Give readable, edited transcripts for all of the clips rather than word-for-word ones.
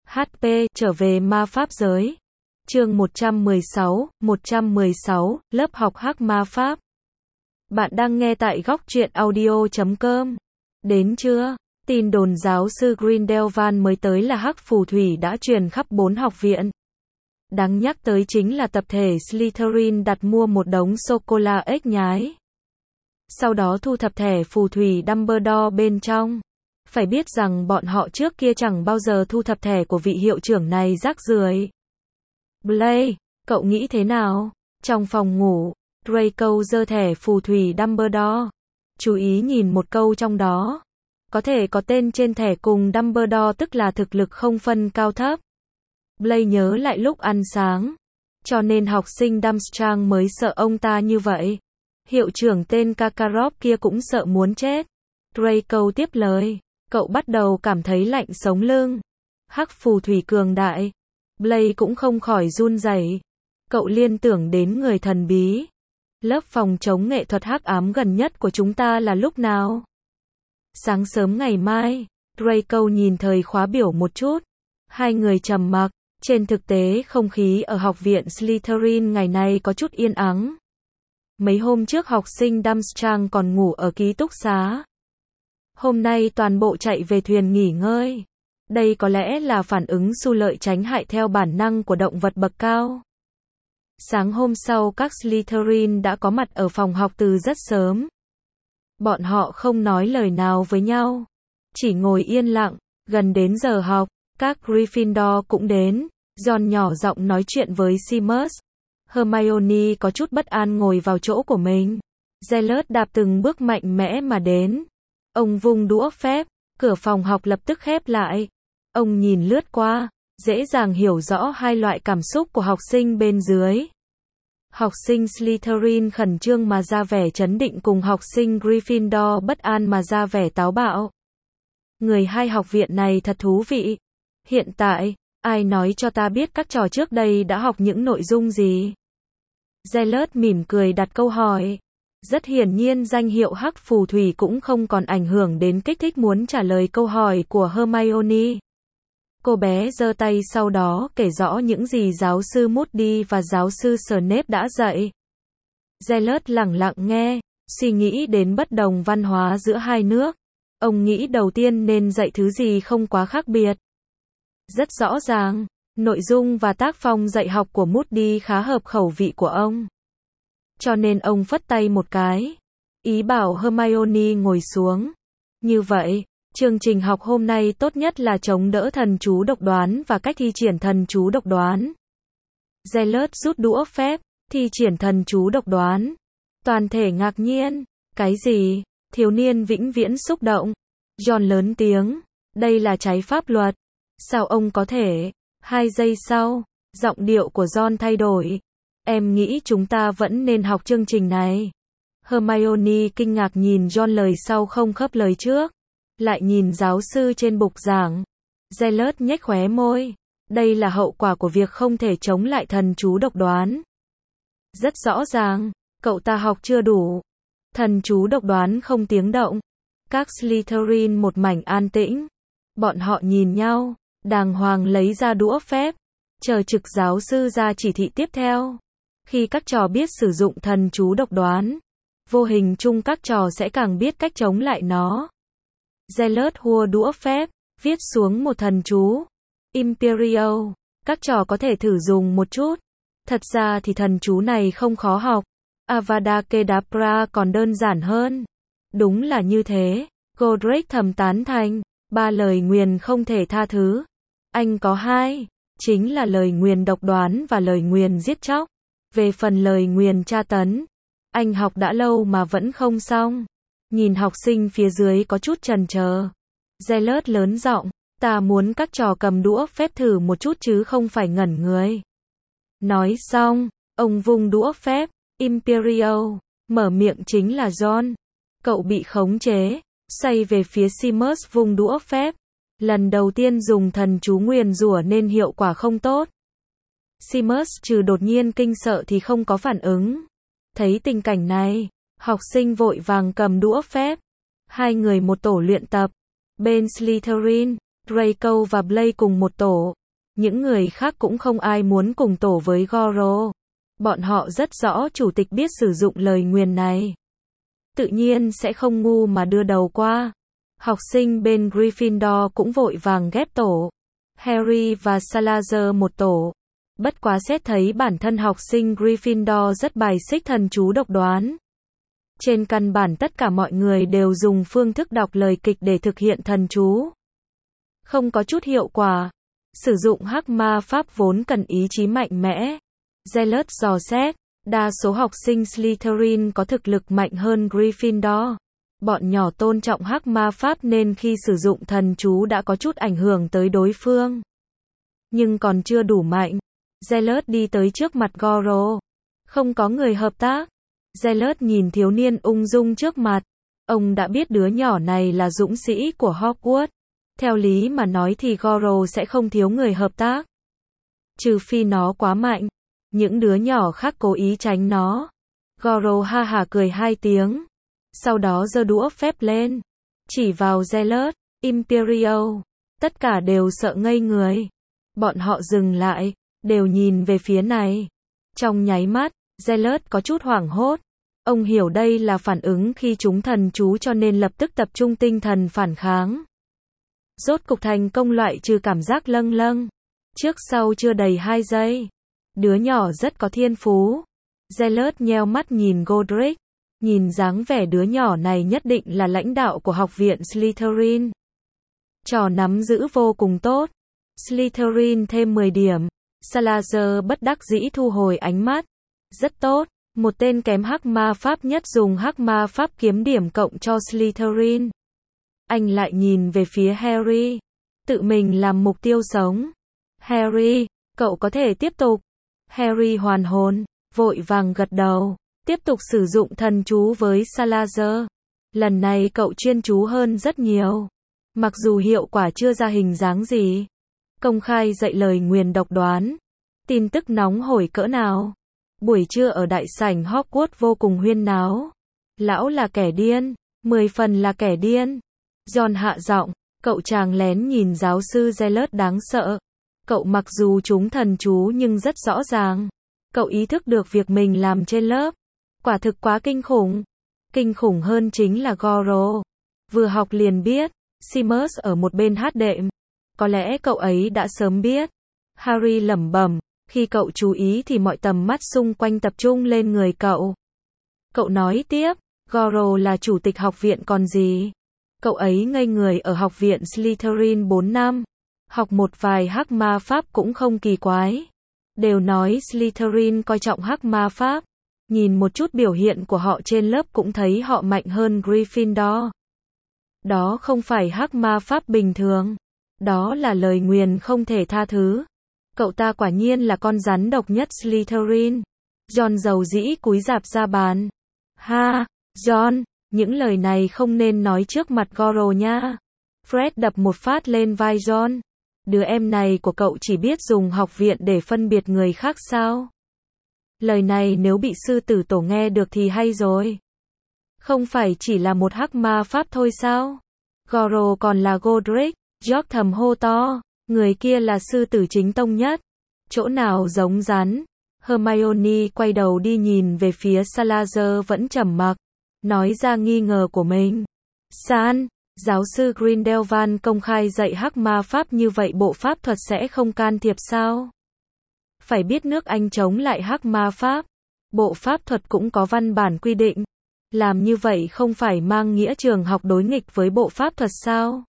HP trở về ma pháp giới. Chương 116, lớp học hắc ma pháp. Bạn đang nghe tại góc truyện audio.com. Đến chưa? Tin đồn giáo sư Grindelwald mới tới là hắc phù thủy đã truyền khắp 4 học viện. Đáng nhắc tới chính là tập thể Slytherin đặt mua một đống sô-cô-la ếch nhái. Sau đó thu thập thẻ phù thủy Dumbledore bên trong. Phải biết rằng bọn họ trước kia chẳng bao giờ thu thập thẻ của vị hiệu trưởng này rác rưởi. Blake, cậu nghĩ thế nào? Trong phòng ngủ, Draco giơ thẻ phù thủy Dumbledore. Chú ý nhìn một câu trong đó. Có thể có tên trên thẻ cùng Dumbledore tức là thực lực không phân cao thấp. Blake nhớ lại lúc ăn sáng. Cho nên học sinh Durmstrang mới sợ ông ta như vậy. Hiệu trưởng tên Karkaroff kia cũng sợ muốn chết. Draco tiếp lời. Cậu bắt đầu cảm thấy lạnh sống lưng. Hắc phù thủy cường đại. Blake cũng không khỏi run rẩy. Cậu liên tưởng đến người thần bí. Lớp phòng chống nghệ thuật hắc ám gần nhất của chúng ta là lúc nào? Sáng sớm ngày mai. Draco nhìn thời khóa biểu một chút. Hai người trầm mặc. Trên thực tế không khí ở học viện Slytherin ngày nay có chút yên ắng. Mấy hôm trước học sinh Durmstrang còn ngủ ở ký túc xá. Hôm nay toàn bộ chạy về thuyền nghỉ ngơi. Đây có lẽ là phản ứng xu lợi tránh hại theo bản năng của động vật bậc cao. Sáng hôm sau các Slytherin đã có mặt ở phòng học từ rất sớm. Bọn họ không nói lời nào với nhau. Chỉ ngồi yên lặng, gần đến giờ học, các Gryffindor cũng đến. Ron nhỏ giọng nói chuyện với Seamus. Hermione có chút bất an ngồi vào chỗ của mình. Zealous đạp từng bước mạnh mẽ mà đến. Ông vung đũa phép, cửa phòng học lập tức khép lại. Ông nhìn lướt qua, dễ dàng hiểu rõ hai loại cảm xúc của học sinh bên dưới. Học sinh Slytherin khẩn trương mà ra vẻ trấn định cùng học sinh Gryffindor bất an mà ra vẻ táo bạo. Người hai học viện này thật thú vị. Hiện tại, ai nói cho ta biết các trò trước đây đã học những nội dung gì? Zealous mỉm cười đặt câu hỏi. Rất hiển nhiên danh hiệu hắc phù thủy cũng không còn ảnh hưởng đến kích thích muốn trả lời câu hỏi của Hermione. Cô bé giơ tay sau đó kể rõ những gì giáo sư Moody và giáo sư Snape đã dạy. Zealous lẳng lặng nghe, suy nghĩ đến bất đồng văn hóa giữa hai nước. Ông nghĩ đầu tiên nên dạy thứ gì không quá khác biệt. Rất rõ ràng, nội dung và tác phong dạy học của Moody khá hợp khẩu vị của ông. Cho nên ông phất tay một cái, ý bảo Hermione ngồi xuống. Như vậy, chương trình học hôm nay tốt nhất là chống đỡ thần chú độc đoán và cách thi triển thần chú độc đoán. Zealous rút đũa phép, thi triển thần chú độc đoán. Toàn thể ngạc nhiên, cái gì? Thiếu niên vĩnh viễn xúc động. Ron lớn tiếng, đây là trái pháp luật. Sao ông có thể? 2 giây sau, giọng điệu của Ron thay đổi. Em nghĩ chúng ta vẫn nên học chương trình này. Hermione kinh ngạc nhìn Ron lời sau không khớp lời trước. Lại nhìn giáo sư trên bục giảng. Zealous nhếch khóe môi. Đây là hậu quả của việc không thể chống lại thần chú độc đoán. Rất rõ ràng, cậu ta học chưa đủ. Thần chú độc đoán không tiếng động. Các Slytherin một mảnh an tĩnh. Bọn họ nhìn nhau, đàng hoàng lấy ra đũa phép. Chờ trực giáo sư ra chỉ thị tiếp theo. Khi các trò biết sử dụng thần chú độc đoán, vô hình chung các trò sẽ càng biết cách chống lại nó. Zealous hua đũa phép, viết xuống một thần chú. Imperial, các trò có thể thử dùng một chút. Thật ra thì thần chú này không khó học. Avada Kedavra còn đơn giản hơn. Đúng là như thế. Godric thầm tán thành. 3 lời nguyền không thể tha thứ. Anh có 2, chính là lời nguyền độc đoán và lời nguyền giết chóc. Về phần lời nguyền tra tấn, anh học đã lâu mà vẫn không xong. Nhìn học sinh phía dưới có chút chần chờ. Zealous lớn giọng, ta muốn các trò cầm đũa phép thử một chút chứ không phải ngẩn người. Nói xong, ông vung đũa phép. Imperial, mở miệng chính là Ron. Cậu bị khống chế, xoay về phía Seamus vung đũa phép. Lần đầu tiên dùng thần chú nguyền rủa nên hiệu quả không tốt. Seamus trừ đột nhiên kinh sợ thì không có phản ứng. Thấy tình cảnh này, học sinh vội vàng cầm đũa phép. Hai người một tổ luyện tập. Bên Slytherin, Draco và Blake cùng một tổ. Những người khác cũng không ai muốn cùng tổ với Goro. Bọn họ rất rõ chủ tịch biết sử dụng lời nguyền này. Tự nhiên sẽ không ngu mà đưa đầu qua. Học sinh bên Gryffindor cũng vội vàng ghép tổ. Harry và Salazar một tổ. Bất quá xét thấy bản thân học sinh Gryffindor rất bài xích thần chú độc đoán. Trên căn bản tất cả mọi người đều dùng phương thức đọc lời kịch để thực hiện thần chú. Không có chút hiệu quả. Sử dụng hắc ma pháp vốn cần ý chí mạnh mẽ. Zealot dò xét, đa số học sinh Slytherin có thực lực mạnh hơn Gryffindor. Bọn nhỏ tôn trọng hắc ma pháp nên khi sử dụng thần chú đã có chút ảnh hưởng tới đối phương. Nhưng còn chưa đủ mạnh. Zealot đi tới trước mặt Goro. Không có người hợp tác. Zealot nhìn thiếu niên ung dung trước mặt. Ông đã biết đứa nhỏ này là dũng sĩ của Hogwarts. Theo lý mà nói thì Goro sẽ không thiếu người hợp tác. Trừ phi nó quá mạnh. Những đứa nhỏ khác cố ý tránh nó. Goro ha hả cười 2 tiếng. Sau đó giơ đũa phép lên. Chỉ vào Zealot, Imperial. Tất cả đều sợ ngây người. Bọn họ dừng lại, đều nhìn về phía này. Trong nháy mắt, Zealot có chút hoảng hốt. Ông hiểu đây là phản ứng khi chúng thần chú cho nên lập tức tập trung tinh thần phản kháng. Rốt cục thành công loại trừ cảm giác lâng lâng. Trước sau chưa đầy 2 giây. Đứa nhỏ rất có thiên phú. Zealot nheo mắt nhìn Godric. Nhìn dáng vẻ đứa nhỏ này nhất định là lãnh đạo của học viện Slytherin. Trò nắm giữ vô cùng tốt. Slytherin thêm 10 điểm. Salazar bất đắc dĩ thu hồi ánh mắt. Rất tốt. Một tên kém hắc ma pháp nhất dùng hắc ma pháp kiếm điểm cộng cho Slytherin. Anh lại nhìn về phía Harry. Tự mình làm mục tiêu sống. Harry, cậu có thể tiếp tục. Harry hoàn hồn, vội vàng gật đầu. Tiếp tục sử dụng thần chú với Salazar. Lần này cậu chuyên chú hơn rất nhiều. Mặc dù hiệu quả chưa ra hình dáng gì. Công khai dạy lời nguyền độc đoán. Tin tức nóng hổi cỡ nào. Buổi trưa ở đại sảnh Hogwarts vô cùng huyên náo. Lão là kẻ điên. 10 phần là kẻ điên. John hạ giọng. Cậu chàng lén nhìn giáo sư Zealot đáng sợ. Cậu mặc dù trúng thần chú nhưng rất rõ ràng. Cậu ý thức được việc mình làm trên lớp. Quả thực quá kinh khủng. Kinh khủng hơn chính là Goro. Vừa học liền biết. Seamus ở một bên hát đệm. Có lẽ cậu ấy đã sớm biết. Harry lẩm bẩm. Khi cậu chú ý thì mọi tầm mắt xung quanh tập trung lên người cậu. Cậu nói tiếp. Goro là chủ tịch học viện còn gì. Cậu ấy ngây người ở học viện Slytherin 4 năm. Học một vài hắc ma pháp cũng không kỳ quái. Đều nói Slytherin coi trọng hắc ma pháp. Nhìn một chút biểu hiện của họ trên lớp cũng thấy họ mạnh hơn Gryffindor. Đó không phải hắc ma pháp bình thường. Đó là lời nguyền không thể tha thứ. Cậu ta quả nhiên là con rắn độc nhất Slytherin. John dầu dĩ cúi rạp ra bàn. Ha, John, những lời này không nên nói trước mặt Goro nha. Fred đập một phát lên vai John. Đứa em này của cậu chỉ biết dùng học viện để phân biệt người khác sao? Lời này nếu bị sư tử tổ nghe được thì hay rồi. Không phải chỉ là một hắc ma pháp thôi sao? Goro còn là Godric. George thầm hô to. Người kia là sư tử chính tông nhất. Chỗ nào giống rắn? Hermione quay đầu đi nhìn về phía Salazar vẫn trầm mặc. Nói ra nghi ngờ của mình. San, giáo sư Grindelwald công khai dạy hắc ma pháp như vậy bộ pháp thuật sẽ không can thiệp sao? Phải biết nước Anh chống lại hắc ma pháp. Bộ pháp thuật cũng có văn bản quy định. Làm như vậy không phải mang nghĩa trường học đối nghịch với bộ pháp thuật sao?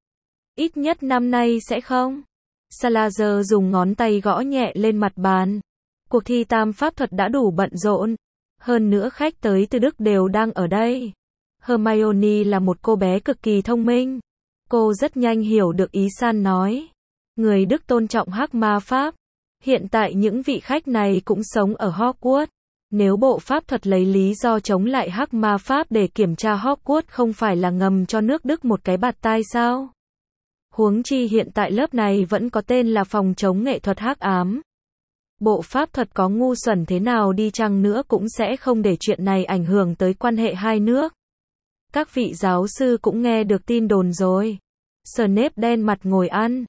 Ít nhất năm nay sẽ không. Salazar dùng ngón tay gõ nhẹ lên mặt bàn. Cuộc thi tam pháp thuật đã đủ bận rộn. Hơn nữa khách tới từ Đức đều đang ở đây. Hermione là một cô bé cực kỳ thông minh. Cô rất nhanh hiểu được ý San nói. Người Đức tôn trọng hắc ma pháp. Hiện tại những vị khách này cũng sống ở Hogwarts. Nếu bộ pháp thuật lấy lý do chống lại hắc ma pháp để kiểm tra Hogwarts không phải là ngầm cho nước Đức một cái bạt tai sao? Huống chi hiện tại lớp này vẫn có tên là phòng chống nghệ thuật hắc ám. Bộ pháp thuật có ngu xuẩn thế nào đi chăng nữa cũng sẽ không để chuyện này ảnh hưởng tới quan hệ hai nước. Các vị giáo sư cũng nghe được tin đồn rồi. Snape đen mặt ngồi ăn.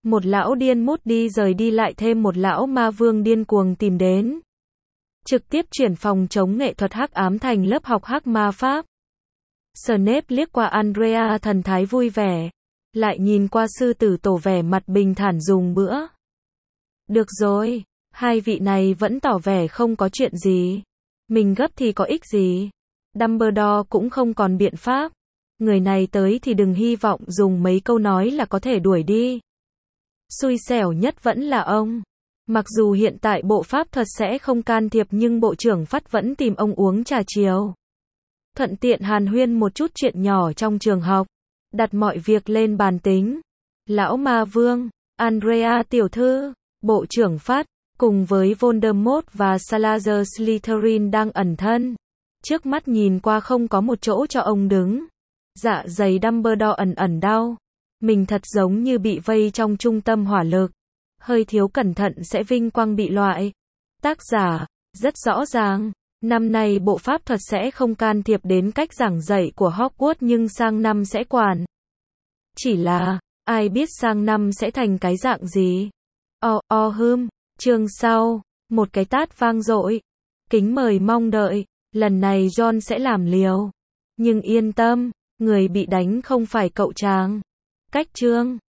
Một lão điên mút đi rời đi lại thêm một lão ma vương điên cuồng tìm đến. Trực tiếp chuyển phòng chống nghệ thuật hắc ám thành lớp học hắc ma pháp. Snape liếc qua Andrea thần thái vui vẻ. Lại nhìn qua sư tử tổ vẻ mặt bình thản dùng bữa. Được rồi, hai vị này vẫn tỏ vẻ không có chuyện gì. Mình gấp thì có ích gì. Dumbledore cũng không còn biện pháp. Người này tới thì đừng hy vọng dùng mấy câu nói là có thể đuổi đi. Xui xẻo nhất vẫn là ông. Mặc dù hiện tại bộ pháp thuật sẽ không can thiệp nhưng bộ trưởng Phắt vẫn tìm ông uống trà chiều. Thuận tiện hàn huyên một chút chuyện nhỏ trong trường học. Đặt mọi việc lên bàn tính. Lão ma vương, Andrea tiểu thư, bộ trưởng Phắt, cùng với Voldemort và Salazar Slytherin đang ẩn thân. Trước mắt nhìn qua không có một chỗ cho ông đứng. Dạ dày Dumbledore ẩn ẩn đau. Mình thật giống như bị vây trong trung tâm hỏa lực. Hơi thiếu cẩn thận sẽ vinh quang bị loại. Tác giả, rất rõ ràng. Năm nay bộ pháp thuật sẽ không can thiệp đến cách giảng dạy của Hogwarts nhưng sang năm sẽ quản. Chỉ là, ai biết sang năm sẽ thành cái dạng gì. Chương sau, một cái tát vang dội. Kính mời mong đợi, lần này John sẽ làm liều. Nhưng yên tâm, người bị đánh không phải cậu chàng. Cách chương